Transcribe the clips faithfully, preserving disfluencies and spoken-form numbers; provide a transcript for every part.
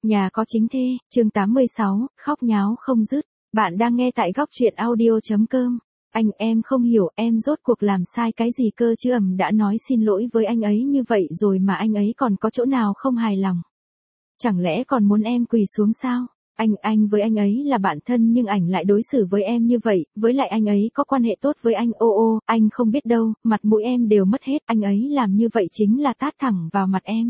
Nhà có chính thê, chương tám mươi sáu, khóc nháo không dứt. Bạn đang nghe tại góc truyện audio chấm com. Anh em không hiểu em rốt cuộc làm sai cái gì cơ chứ, ầm đã nói xin lỗi với anh ấy như vậy rồi mà anh ấy còn có chỗ nào không hài lòng. Chẳng lẽ còn muốn em quỳ xuống sao? Anh anh với anh ấy là bạn thân nhưng ảnh lại đối xử với em như vậy, với lại anh ấy có quan hệ tốt với anh. Ô ô, anh không biết đâu, mặt mũi em đều mất hết, anh ấy làm như vậy chính là tát thẳng vào mặt em.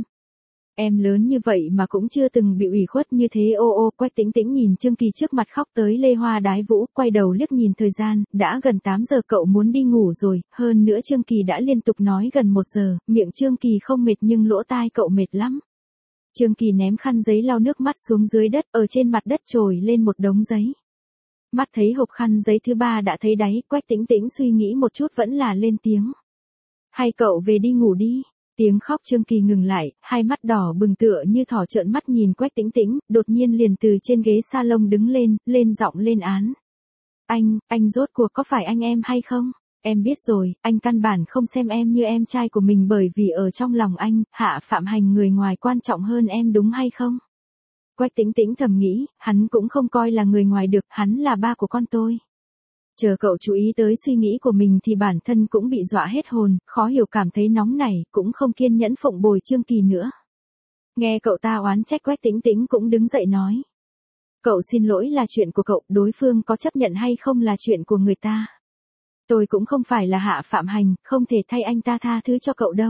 Em lớn như vậy mà cũng chưa từng bị ủy khuất như thế. Ô ô, Quách Tĩnh Tĩnh nhìn Trương Kỳ trước mặt khóc tới lê hoa đái vũ, quay đầu liếc nhìn thời gian, đã gần tám giờ, cậu muốn đi ngủ rồi, hơn nữa Trương Kỳ đã liên tục nói gần một giờ, miệng Trương Kỳ không mệt nhưng lỗ tai cậu mệt lắm. Trương Kỳ ném khăn giấy lau nước mắt xuống dưới đất, ở trên mặt đất trồi lên một đống giấy. Mắt thấy hộp khăn giấy thứ ba đã thấy đáy, Quách Tĩnh Tĩnh suy nghĩ một chút vẫn là lên tiếng. Hay cậu về đi ngủ đi. Tiếng khóc Trương Kỳ ngừng lại, hai mắt đỏ bừng tựa như thỏ trợn mắt nhìn Quách Tĩnh Tĩnh, đột nhiên liền từ trên ghế salon đứng lên, lên giọng lên án. Anh, anh rốt cuộc có phải anh em hay không? Em biết rồi, anh căn bản không xem em như em trai của mình bởi vì ở trong lòng anh, Hạ Phạm Hành người ngoài quan trọng hơn em đúng hay không? Quách Tĩnh Tĩnh thầm nghĩ, hắn cũng không coi là người ngoài được, hắn là ba của con tôi. Chờ cậu chú ý tới suy nghĩ của mình thì bản thân cũng bị dọa hết hồn, khó hiểu cảm thấy nóng nảy, cũng không kiên nhẫn phụng bồi Trương Kỳ nữa. Nghe cậu ta oán trách, Quách Tĩnh Tĩnh cũng đứng dậy nói. Cậu xin lỗi là chuyện của cậu, đối phương có chấp nhận hay không là chuyện của người ta. Tôi cũng không phải là Hạ Phạm Hành, không thể thay anh ta tha thứ cho cậu đâu.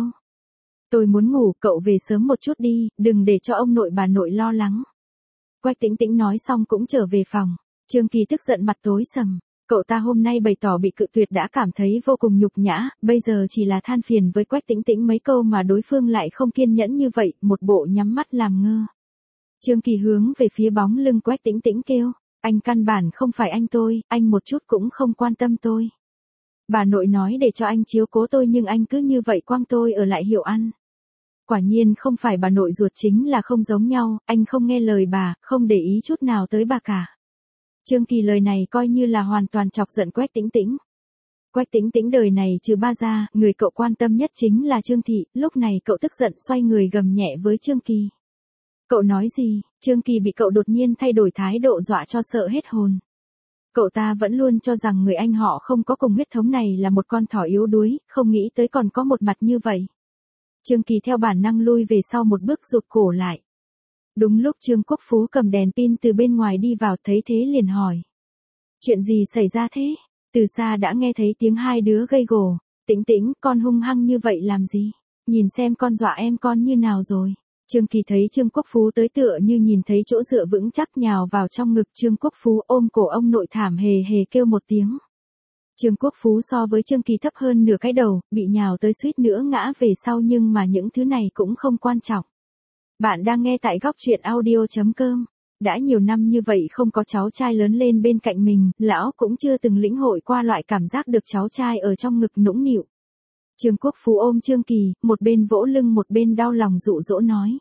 Tôi muốn ngủ, cậu về sớm một chút đi, đừng để cho ông nội bà nội lo lắng. Quách Tĩnh Tĩnh nói xong cũng trở về phòng. Trương Kỳ tức giận mặt tối sầm. Cậu ta hôm nay bày tỏ bị cự tuyệt đã cảm thấy vô cùng nhục nhã, bây giờ chỉ là than phiền với Quách Tĩnh Tĩnh mấy câu mà đối phương lại không kiên nhẫn như vậy, một bộ nhắm mắt làm ngơ. Trương Kỳ hướng về phía bóng lưng Quách Tĩnh Tĩnh kêu, anh căn bản không phải anh tôi, anh một chút cũng không quan tâm tôi. Bà nội nói để cho anh chiếu cố tôi nhưng anh cứ như vậy quăng tôi ở lại Hiệu Ăn. Quả nhiên không phải bà nội ruột chính là không giống nhau, anh không nghe lời bà, không để ý chút nào tới bà cả. Trương Kỳ lời này coi như là hoàn toàn chọc giận Quách Tĩnh Tĩnh. Quách Tĩnh Tĩnh đời này trừ ba ra, người cậu quan tâm nhất chính là Trương Thị, lúc này cậu tức giận xoay người gầm nhẹ với Trương Kỳ. Cậu nói gì? Trương Kỳ bị cậu đột nhiên thay đổi thái độ dọa cho sợ hết hồn. Cậu ta vẫn luôn cho rằng người anh họ không có cùng huyết thống này là một con thỏ yếu đuối, không nghĩ tới còn có một mặt như vậy. Trương Kỳ theo bản năng lui về sau một bước rụt cổ lại. Đúng lúc Trương Quốc Phú cầm đèn pin từ bên ngoài đi vào thấy thế liền hỏi. Chuyện gì xảy ra thế? Từ xa đã nghe thấy tiếng hai đứa gây gổ. Tĩnh Tĩnh, con hung hăng như vậy làm gì? Nhìn xem con dọa em con như nào rồi. Trương Kỳ thấy Trương Quốc Phú tới tựa như nhìn thấy chỗ dựa vững chắc nhào vào trong ngực Trương Quốc Phú ôm cổ ông nội thảm hề hề kêu một tiếng. Trương Quốc Phú so với Trương Kỳ thấp hơn nửa cái đầu, bị nhào tới suýt nữa ngã về sau nhưng mà những thứ này cũng không quan trọng. Bạn đang nghe tại góc truyện audio chấm com. Đã nhiều năm như vậy không có cháu trai lớn lên bên cạnh mình, lão cũng chưa từng lĩnh hội qua loại cảm giác được cháu trai ở trong ngực nũng nịu. Trương Quốc Phú ôm Trương Kỳ, một bên vỗ lưng một bên đau lòng dụ dỗ nói.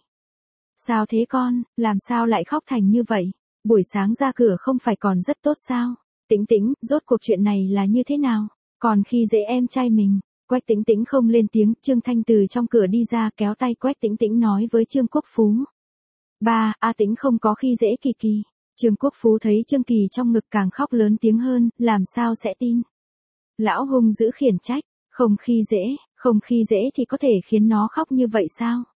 Sao thế con, làm sao lại khóc thành như vậy? Buổi sáng ra cửa không phải còn rất tốt sao? Tĩnh Tĩnh, rốt cuộc chuyện này là như thế nào? Còn khi dễ em trai mình. Quách Tĩnh Tĩnh không lên tiếng, Trương Thanh từ trong cửa đi ra kéo tay Quách Tĩnh Tĩnh nói với Trương Quốc Phú. Ba, A Tĩnh không có khi dễ Kỳ Kỳ. Trương Quốc Phú thấy Trương Kỳ trong ngực càng khóc lớn tiếng hơn, làm sao sẽ tin? Lão hung dữ khiển trách, không khi dễ, không khi dễ thì có thể khiến nó khóc như vậy sao?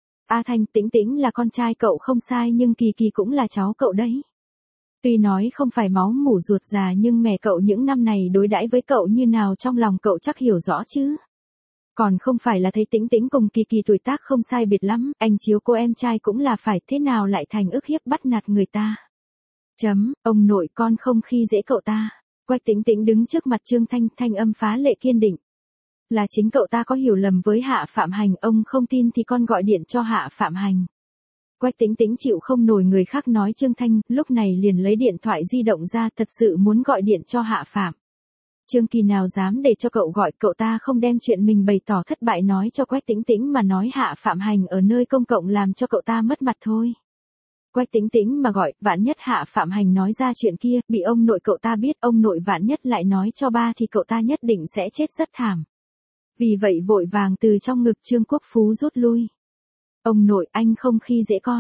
A Thanh, Tĩnh Tĩnh là con trai cậu không sai nhưng Kỳ Kỳ cũng là cháu cậu đấy. Tuy nói không phải máu mủ ruột già nhưng mẹ cậu những năm này đối đãi với cậu như nào trong lòng cậu chắc hiểu rõ chứ. Còn không phải là thấy Tĩnh Tĩnh cùng Kỳ Kỳ tuổi tác không sai biệt lắm, anh chiếu cô em trai cũng là phải, thế nào lại thành ức hiếp bắt nạt người ta. Chấm, ông nội con không khi dễ cậu ta. Quách Tĩnh Tĩnh đứng trước mặt Trương Thanh, thanh âm phá lệ kiên định. Là chính cậu ta có hiểu lầm với Hạ Phạm Hành, ông không tin thì con gọi điện cho Hạ Phạm Hành. Quách Tĩnh Tĩnh chịu không nổi người khác nói Trương Thanh, lúc này liền lấy điện thoại di động ra, thật sự muốn gọi điện cho Hạ Phạm. Trương Kỳ nào dám để cho cậu gọi, cậu ta không đem chuyện mình bày tỏ thất bại nói cho Quách Tĩnh Tĩnh mà nói Hạ Phạm Hành ở nơi công cộng làm cho cậu ta mất mặt thôi. Quách Tĩnh Tĩnh mà gọi, vạn nhất Hạ Phạm Hành nói ra chuyện kia, bị ông nội cậu ta biết, ông nội vạn nhất lại nói cho ba thì cậu ta nhất định sẽ chết rất thảm. Vì vậy vội vàng từ trong ngực Trương Quốc Phú rút lui. Ông nội, anh không khi dễ con.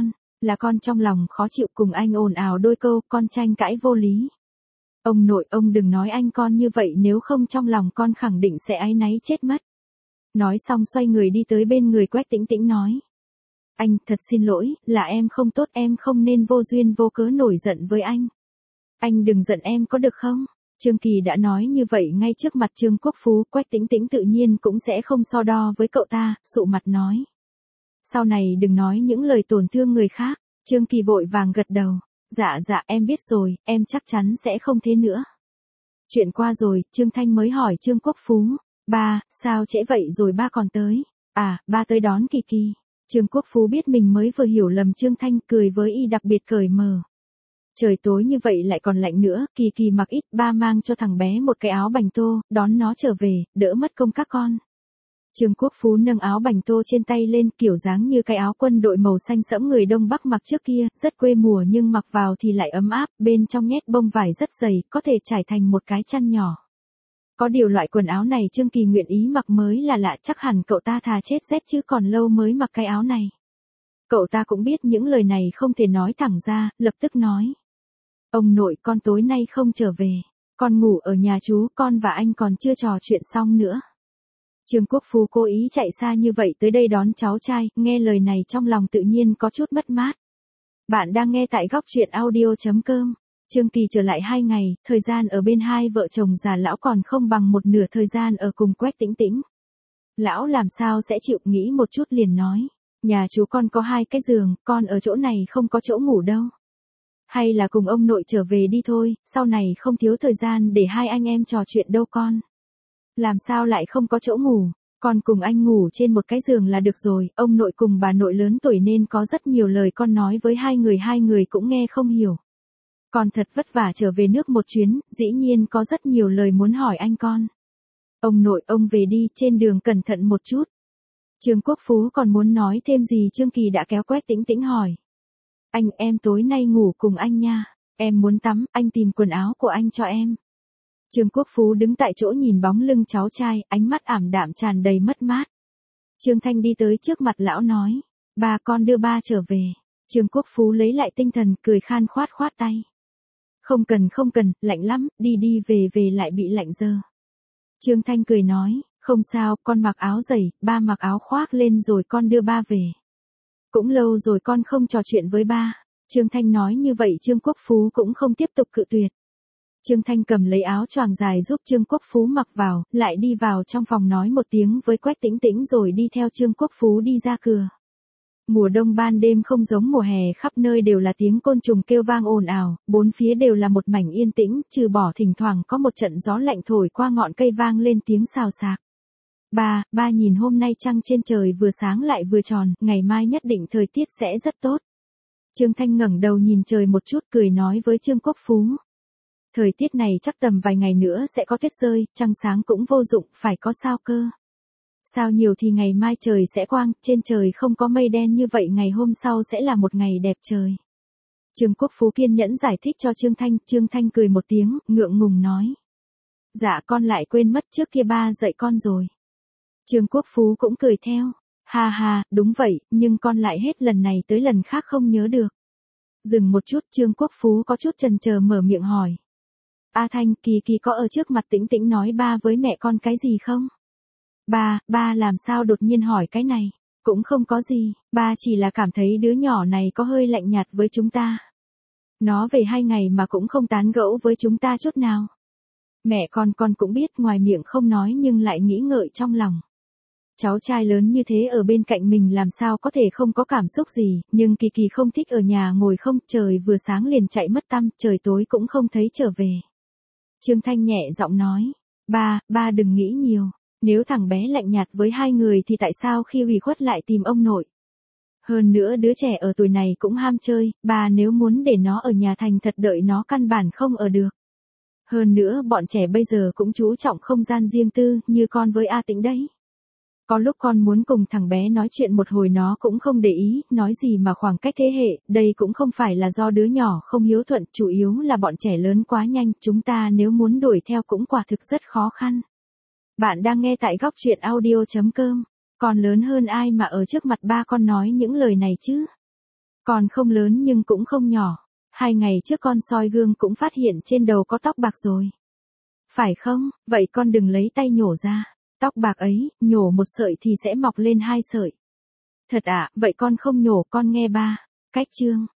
Là con trong lòng khó chịu cùng anh ồn ào đôi câu, con tranh cãi vô lý. Ông nội, ông đừng nói anh con như vậy, nếu không trong lòng con khẳng định sẽ áy náy chết mất. Nói xong xoay người đi tới bên người Quách Tĩnh Tĩnh nói. Anh, thật xin lỗi, là em không tốt, em không nên vô duyên vô cớ nổi giận với anh. Anh đừng giận em có được không? Trương Kỳ đã nói như vậy ngay trước mặt Trương Quốc Phú, Quách Tĩnh Tĩnh tự nhiên cũng sẽ không so đo với cậu ta, sụ mặt nói. Sau này đừng nói những lời tổn thương người khác. Trương Kỳ vội vàng gật đầu. Dạ dạ em biết rồi, em chắc chắn sẽ không thế nữa. Chuyện qua rồi, Trương Thanh mới hỏi Trương Quốc Phú. Ba, sao trễ vậy rồi ba còn tới? À, ba tới đón Kỳ Kỳ. Trương Quốc Phú biết mình mới vừa hiểu lầm Trương Thanh, cười với y đặc biệt cởi mở. Trời tối như vậy lại còn lạnh nữa, Kỳ Kỳ mặc ít, ba mang cho thằng bé một cái áo bành tô, đón nó trở về, đỡ mất công các con. Trương Quốc Phú nâng áo bành tô trên tay lên, kiểu dáng như cái áo quân đội màu xanh sẫm người Đông Bắc mặc trước kia, rất quê mùa nhưng mặc vào thì lại ấm áp, bên trong nhét bông vải rất dày, có thể trải thành một cái chăn nhỏ. Có điều loại quần áo này Trương Kỳ nguyện ý mặc mới là lạ, chắc hẳn cậu ta thà chết rét chứ còn lâu mới mặc cái áo này. Cậu ta cũng biết những lời này không thể nói thẳng ra, lập tức nói. Ông nội, con tối nay không trở về, con ngủ ở nhà chú, con và anh còn chưa trò chuyện xong nữa. Trương Quốc Phú cố ý chạy xa như vậy tới đây đón cháu trai, nghe lời này trong lòng tự nhiên có chút mất mát. Bạn đang nghe tại góc truyện audio chấm com. Trương Kỳ trở lại hai ngày, thời gian ở bên hai vợ chồng già lão còn không bằng một nửa thời gian ở cùng Quách Tĩnh Tĩnh. Lão làm sao sẽ chịu, nghĩ một chút liền nói. Nhà chú con có hai cái giường, con ở chỗ này không có chỗ ngủ đâu. Hay là cùng ông nội trở về đi thôi, sau này không thiếu thời gian để hai anh em trò chuyện đâu con. Làm sao lại không có chỗ ngủ, con cùng anh ngủ trên một cái giường là được rồi, ông nội cùng bà nội lớn tuổi nên có rất nhiều lời con nói với hai người hai người cũng nghe không hiểu. Con thật vất vả trở về nước một chuyến, dĩ nhiên có rất nhiều lời muốn hỏi anh con. Ông nội, ông về đi, trên đường cẩn thận một chút. Trương Quốc Phú còn muốn nói thêm gì Trương Kỳ đã kéo Quách Tĩnh Tĩnh hỏi. Anh, em tối nay ngủ cùng anh nha, em muốn tắm, anh tìm quần áo của anh cho em. Trương Quốc Phú đứng tại chỗ nhìn bóng lưng cháu trai, ánh mắt ảm đạm tràn đầy mất mát. Trương Thanh đi tới trước mặt lão nói, ba con đưa ba trở về. Trương Quốc Phú lấy lại tinh thần, cười khan khoát khoát tay. Không cần không cần, lạnh lắm, đi đi về về lại bị lạnh giờ. Trương Thanh cười nói, không sao, con mặc áo dày, ba mặc áo khoác lên rồi con đưa ba về. Cũng lâu rồi con không trò chuyện với ba. Trương Thanh nói như vậy Trương Quốc Phú cũng không tiếp tục cự tuyệt. Trương Thanh cầm lấy áo choàng dài giúp Trương Quốc Phú mặc vào, lại đi vào trong phòng nói một tiếng với Quách Tĩnh Tĩnh rồi đi theo Trương Quốc Phú đi ra cửa. Mùa đông ban đêm không giống mùa hè, khắp nơi đều là tiếng côn trùng kêu vang ồn ào, bốn phía đều là một mảnh yên tĩnh, trừ bỏ thỉnh thoảng có một trận gió lạnh thổi qua ngọn cây vang lên tiếng xào xạc. Ba, ba nhìn hôm nay trăng trên trời vừa sáng lại vừa tròn, ngày mai nhất định thời tiết sẽ rất tốt. Trương Thanh ngẩng đầu nhìn trời một chút cười nói với Trương Quốc Phú. Thời tiết này chắc tầm vài ngày nữa sẽ có tuyết rơi, trăng sáng cũng vô dụng, phải có sao cơ. Sao nhiều thì ngày mai trời sẽ quang, trên trời không có mây đen như vậy ngày hôm sau sẽ là một ngày đẹp trời. Trương Quốc Phú kiên nhẫn giải thích cho Trương Thanh, Trương Thanh cười một tiếng, ngượng ngùng nói. Dạ con lại quên mất trước kia ba dạy con rồi. Trương Quốc Phú cũng cười theo. Ha ha, đúng vậy, nhưng con lại hết lần này tới lần khác không nhớ được. Dừng một chút Trương Quốc Phú có chút chần chờ mở miệng hỏi. A Thanh, Kỳ Kỳ có ở trước mặt Tĩnh Tĩnh nói ba với mẹ con cái gì không? Ba, ba làm sao đột nhiên hỏi cái này? Cũng không có gì, ba chỉ là cảm thấy đứa nhỏ này có hơi lạnh nhạt với chúng ta. Nó về hai ngày mà cũng không tán gẫu với chúng ta chút nào. Mẹ con con cũng biết ngoài miệng không nói nhưng lại nghĩ ngợi trong lòng. Cháu trai lớn như thế ở bên cạnh mình làm sao có thể không có cảm xúc gì, nhưng Kỳ Kỳ không thích ở nhà ngồi không, trời vừa sáng liền chạy mất tăm, trời tối cũng không thấy trở về. Trương Thanh nhẹ giọng nói, ba, ba đừng nghĩ nhiều, nếu thằng bé lạnh nhạt với hai người thì tại sao khi ủy khuất lại tìm ông nội. Hơn nữa đứa trẻ ở tuổi này cũng ham chơi, ba nếu muốn để nó ở nhà thành thật đợi nó căn bản không ở được. Hơn nữa bọn trẻ bây giờ cũng chú trọng không gian riêng tư, như con với A Tĩnh đấy. Có lúc con muốn cùng thằng bé nói chuyện một hồi nó cũng không để ý, nói gì mà khoảng cách thế hệ, đây cũng không phải là do đứa nhỏ không hiếu thuận, chủ yếu là bọn trẻ lớn quá nhanh, chúng ta nếu muốn đuổi theo cũng quả thực rất khó khăn. Bạn đang nghe tại góc truyện audio chấm com, con lớn hơn ai mà ở trước mặt ba con nói những lời này chứ? Con không lớn nhưng cũng không nhỏ. Hai ngày trước con soi gương cũng phát hiện trên đầu có tóc bạc rồi. Phải không? Vậy con đừng lấy tay nhổ ra. Tóc bạc ấy, nhổ một sợi thì sẽ mọc lên hai sợi. Thật ạ, vậy con không nhổ, con nghe ba. Cách chương